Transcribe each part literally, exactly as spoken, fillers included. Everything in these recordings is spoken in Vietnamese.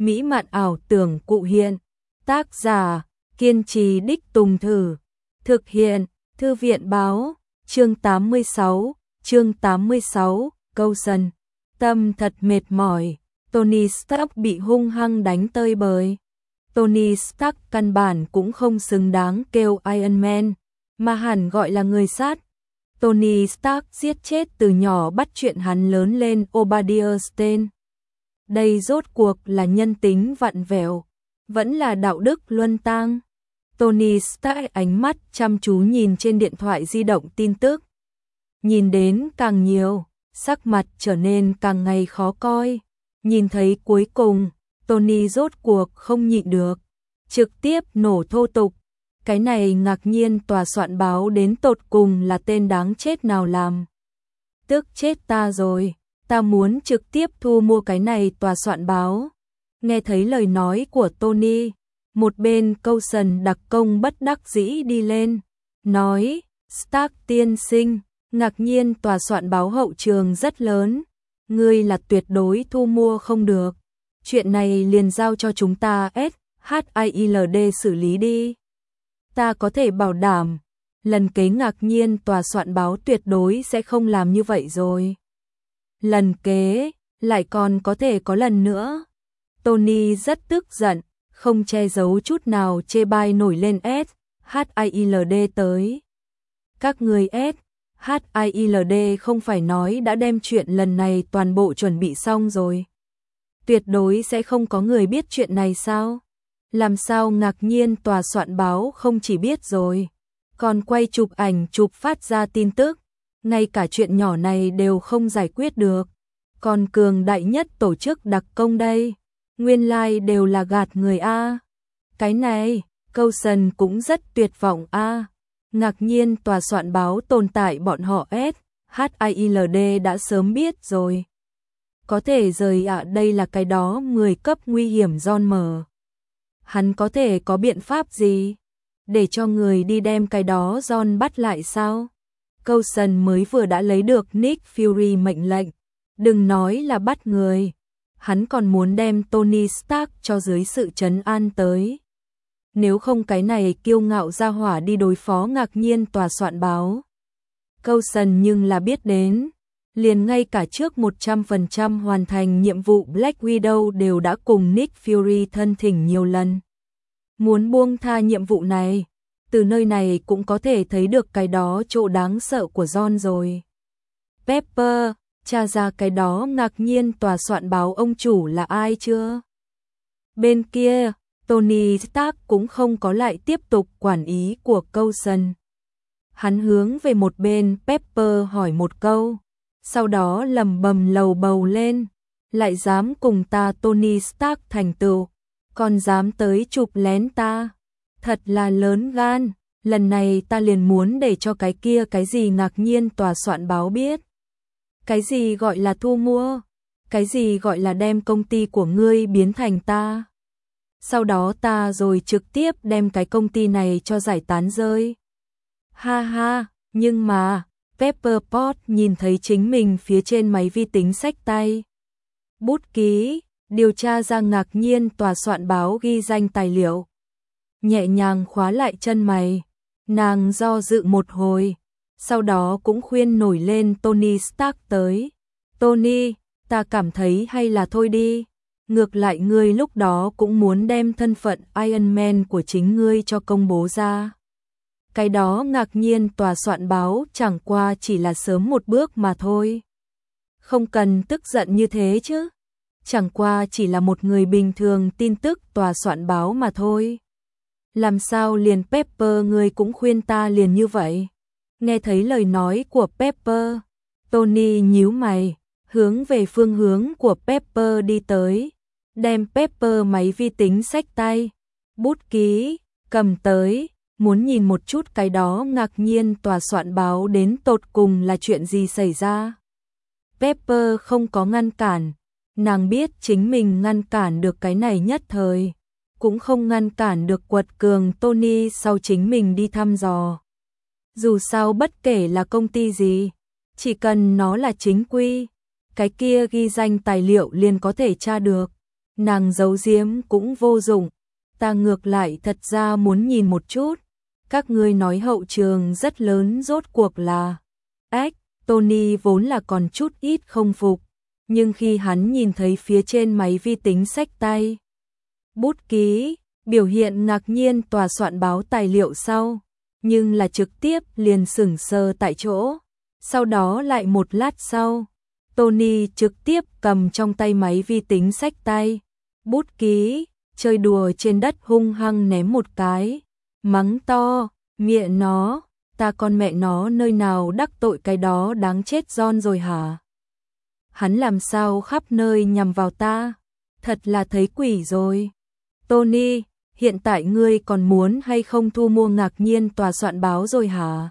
mỹ mạn ảo tưởng cụ hiện. Tác giả, kiên trì đích tùng thử. Thực hiện, Thư viện báo, chương tám mươi sáu, chương tám mươi sáu, câu sần. Tâm thật mệt mỏi, Tony Stark bị hung hăng đánh tơi bời. Tony Stark căn bản cũng không xứng đáng kêu Iron Man, mà hẳn gọi là người sát. Tony Stark giết chết từ nhỏ bắt chuyện hắn lớn lên Obadiah Stane. Đây rốt cuộc là nhân tính vặn vẹo, vẫn là đạo đức luân tang. Tony Stark ánh mắt chăm chú nhìn trên điện thoại di động tin tức. Nhìn đến càng nhiều, sắc mặt trở nên càng ngày khó coi. Nhìn thấy cuối cùng, Tony rốt cuộc không nhịn được, trực tiếp nổ thô tục. Cái này ngạc nhiên tòa soạn báo đến tột cùng là tên đáng chết nào làm. Tức chết ta rồi, ta muốn trực tiếp thu mua cái này tòa soạn báo. Nghe thấy lời nói của Tony, một bên Coulson đặc công bất đắc dĩ đi lên, nói, Stark tiên sinh, ngạc nhiên tòa soạn báo hậu trường rất lớn, ngươi là tuyệt đối thu mua không được. Chuyện này liền giao cho chúng ta S H I L D xử lý đi. Ta có thể bảo đảm, lần kế ngạc nhiên tòa soạn báo tuyệt đối sẽ không làm như vậy rồi. Lần kế, lại còn có thể có lần nữa. Tony rất tức giận, không che giấu chút nào chê bai nổi lên S H I L D tới. Các người S H I L D không phải nói đã đem chuyện lần này toàn bộ chuẩn bị xong rồi. Tuyệt đối sẽ không có người biết chuyện này sao? Làm sao ngạc nhiên tòa soạn báo không chỉ biết rồi, còn quay chụp ảnh chụp phát ra tin tức, ngay cả chuyện nhỏ này đều không giải quyết được. Còn cường đại nhất tổ chức đặc công đây, nguyên lai like đều là gạt người a. Cái này, Coulson cũng rất tuyệt vọng a. Ngạc nhiên tòa soạn báo tồn tại bọn họ S H I L D đã sớm biết rồi. Có thể rời ạ à, đây là cái đó mười cấp nguy hiểm John mở. Hắn có thể có biện pháp gì? Để cho người đi đem cái đó John bắt lại sao? Coulson mới vừa đã lấy được Nick Fury mệnh lệnh. Đừng nói là bắt người. Hắn còn muốn đem Tony Stark cho dưới sự trấn an tới. Nếu không cái này kiêu ngạo ra hỏa đi đối phó ngạc nhiên tòa soạn báo. Coulson nhưng là biết đến. Liền ngay cả trước một trăm phần trăm hoàn thành nhiệm vụ Black Widow đều đã cùng Nick Fury thân thỉnh nhiều lần. Muốn buông tha nhiệm vụ này, từ nơi này cũng có thể thấy được cái đó chỗ đáng sợ của John rồi. Pepper, tra ra cái đó ngạc nhiên tòa soạn báo ông chủ là ai chưa? Bên kia, Tony Stark cũng không có lại tiếp tục quản ý của Coulson. Hắn hướng về một bên Pepper hỏi một câu. Sau đó lầm bầm lầu bầu lên, lại dám cùng ta Tony Stark thành tựu, còn dám tới chụp lén ta, thật là lớn gan, lần này ta liền muốn để cho cái kia cái gì ngạc nhiên tòa soạn báo biết. Cái gì gọi là thu mua, cái gì gọi là đem công ty của ngươi biến thành ta. Sau đó ta rồi trực tiếp đem cái công ty này cho giải tán rơi. Ha ha, nhưng mà... Pepper Pot nhìn thấy chính mình phía trên máy vi tính xách tay. Bút ký, điều tra ra ngạc nhiên tòa soạn báo ghi danh tài liệu. Nhẹ nhàng khóa lại chân mày, nàng do dự một hồi, sau đó cũng khuyên nổi lên Tony Stark tới. Tony, ta cảm thấy hay là thôi đi, ngược lại ngươi lúc đó cũng muốn đem thân phận Iron Man của chính ngươi cho công bố ra. Cái đó ngạc nhiên tòa soạn báo chẳng qua chỉ là sớm một bước mà thôi. Không cần tức giận như thế chứ. Chẳng qua chỉ là một người bình thường tin tức tòa soạn báo mà thôi. Làm sao liền Pepper ngươi cũng khuyên ta liền như vậy? Nghe thấy lời nói của Pepper, Tony nhíu mày, hướng về phương hướng của Pepper đi tới. Đem Pepper máy vi tính xách tay, bút ký, cầm tới. Muốn nhìn một chút cái đó ngạc nhiên tòa soạn báo đến tột cùng là chuyện gì xảy ra. Pepper không có ngăn cản, nàng biết chính mình ngăn cản được cái này nhất thời, cũng không ngăn cản được quật cường Tony sau chính mình đi thăm dò. Dù sao bất kể là công ty gì, chỉ cần nó là chính quy, cái kia ghi danh tài liệu liền có thể tra được. nàng giấu giếm cũng vô dụng, ta ngược lại thật ra muốn nhìn một chút. Các ngươi nói hậu trường rất lớn rốt cuộc là. Ếch, Tony vốn là còn chút ít không phục, nhưng khi hắn nhìn thấy phía trên máy vi tính xách tay, bút ký, biểu hiện ngạc nhiên tòa soạn báo tài liệu sau, nhưng là trực tiếp liền sững sờ tại chỗ. Sau đó lại một lát sau, Tony trực tiếp cầm trong tay máy vi tính xách tay, bút ký, chơi đùa trên đất hung hăng ném một cái, mắng to, mẹ nó, ta con mẹ nó nơi nào đắc tội cái đó đáng chết John rồi hả? Hắn làm sao khắp nơi nhằm vào ta? Thật là thấy quỷ rồi. Tony, hiện tại ngươi còn muốn hay không thu mua ngạc nhiên tòa soạn báo rồi hả?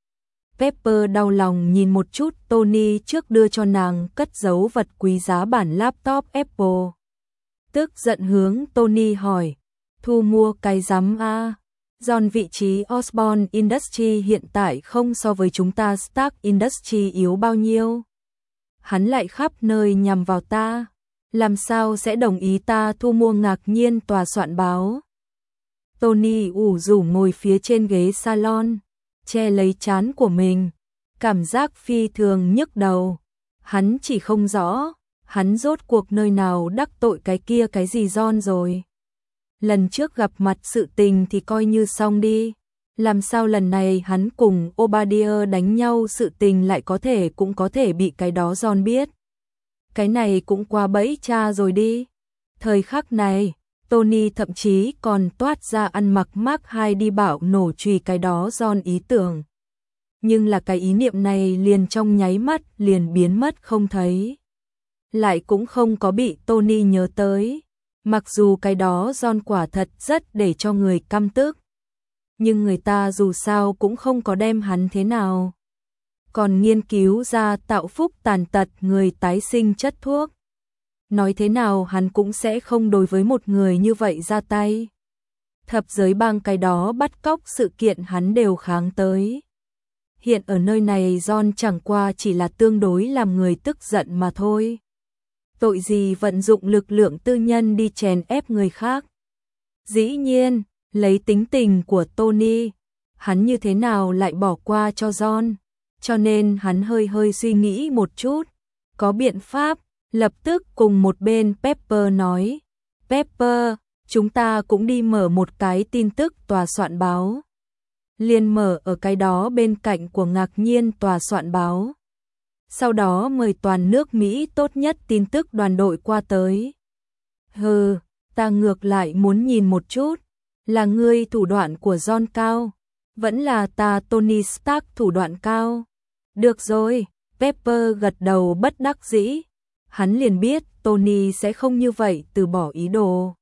Pepper đau lòng nhìn một chút Tony trước đưa cho nàng cất giấu vật quý giá bản laptop Apple. Tức giận hướng Tony hỏi, thu mua cái rắm a? John, vị trí Osborne Industries hiện tại không so với chúng ta Stark Industries yếu bao nhiêu. Hắn lại khắp nơi nhằm vào ta, làm sao sẽ đồng ý ta thu mua ngạc nhiên tòa soạn báo? Tony ủ rũ ngồi phía trên ghế salon, che lấy trán của mình, cảm giác phi thường nhức đầu. Hắn chỉ không rõ, hắn rốt cuộc nơi nào đắc tội cái kia cái gì John rồi. Lần trước gặp mặt sự tình thì coi như xong đi, làm sao lần này hắn cùng Obadiah đánh nhau sự tình lại có thể cũng có thể bị cái đó John biết. Cái này cũng qua bẫy cha rồi đi. Thời khắc này, Tony thậm chí còn toát ra ăn mặc Mark hai đi bảo nổ chùy cái đó John ý tưởng. Nhưng là cái ý niệm này liền trong nháy mắt liền biến mất không thấy. Lại cũng không có bị Tony nhớ tới. Mặc dù cái đó John quả thật rất để cho người căm tức, nhưng người ta dù sao cũng không có đem hắn thế nào. Còn nghiên cứu ra tạo phúc tàn tật người tái sinh chất thuốc. Nói thế nào hắn cũng sẽ không đối với một người như vậy ra tay. Thập giới bang cái đó bắt cóc sự kiện hắn đều kháng tới. Hiện ở nơi này John chẳng qua chỉ là tương đối làm người tức giận mà thôi. Tội gì vận dụng lực lượng tư nhân đi chèn ép người khác. Dĩ nhiên, lấy tính tình của Tony, hắn như thế nào lại bỏ qua cho John, cho nên hắn hơi hơi suy nghĩ một chút, có biện pháp, lập tức cùng một bên Pepper nói, Pepper, chúng ta cũng đi mở một cái tin tức tòa soạn báo. Liền mở ở cái đó bên cạnh của ngạc nhiên tòa soạn báo. Sau đó mời toàn nước Mỹ tốt nhất tin tức đoàn đội qua tới. Hừ, ta ngược lại muốn nhìn một chút, là ngươi thủ đoạn của John cao, vẫn là ta Tony Stark thủ đoạn cao. Được rồi, Pepper gật đầu bất đắc dĩ, hắn liền biết Tony sẽ không như vậy từ bỏ ý đồ.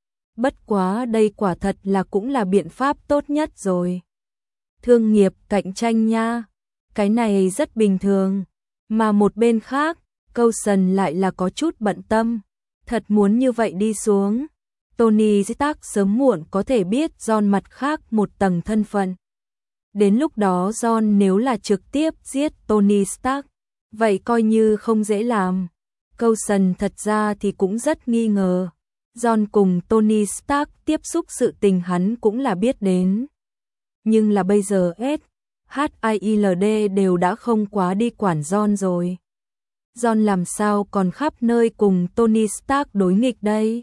Bất quá đây quả thật là cũng là biện pháp tốt nhất rồi. Thương nghiệp cạnh tranh nha, cái này rất bình thường. Mà một bên khác, Coulson lại là có chút bận tâm, thật muốn như vậy đi xuống. Tony Stark sớm muộn có thể biết John mặt khác một tầng thân phận. Đến lúc đó John nếu là trực tiếp giết Tony Stark, vậy coi như không dễ làm. Coulson thật ra thì cũng rất nghi ngờ. John cùng Tony Stark tiếp xúc sự tình hắn cũng là biết đến. Nhưng là bây giờ S, H I L D đều đã không quá đi quản John rồi. John làm sao còn khắp nơi cùng Tony Stark đối nghịch đây?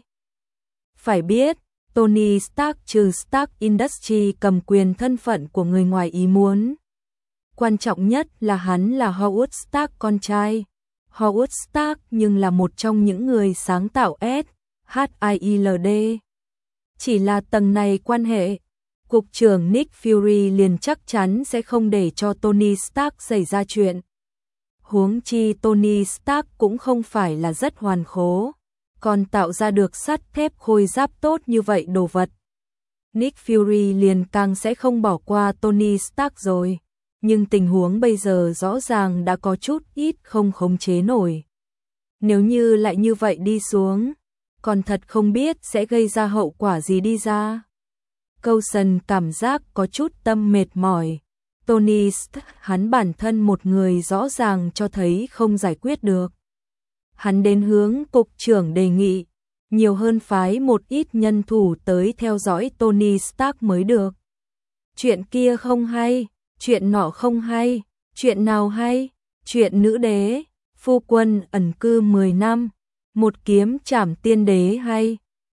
Phải biết, Tony Stark trừ Stark Industries cầm quyền thân phận của người ngoài ý muốn. Quan trọng nhất là hắn là Howard Stark con trai. Howard Stark nhưng là một trong những người sáng tạo S, H I L D. Chỉ là tầng này quan hệ, Cục trưởng Nick Fury liền chắc chắn sẽ không để cho Tony Stark xảy ra chuyện. Huống chi Tony Stark cũng không phải là rất hoàn khố, còn tạo ra được sắt thép khôi giáp tốt như vậy đồ vật. Nick Fury liền càng sẽ không bỏ qua Tony Stark rồi, nhưng tình huống bây giờ rõ ràng đã có chút ít không khống chế nổi. Nếu như lại như vậy đi xuống, còn thật không biết sẽ gây ra hậu quả gì đi ra. Coulson cảm giác có chút tâm mệt mỏi. Tony Stark, hắn bản thân một người rõ ràng cho thấy không giải quyết được. Hắn đến hướng cục trưởng đề nghị, nhiều hơn phái một ít nhân thủ tới theo dõi Tony Stark mới được. Chuyện kia không hay, chuyện nọ không hay, chuyện nào hay? Chuyện nữ đế, phu quân ẩn cư mười năm, một kiếm trảm tiên đế hay,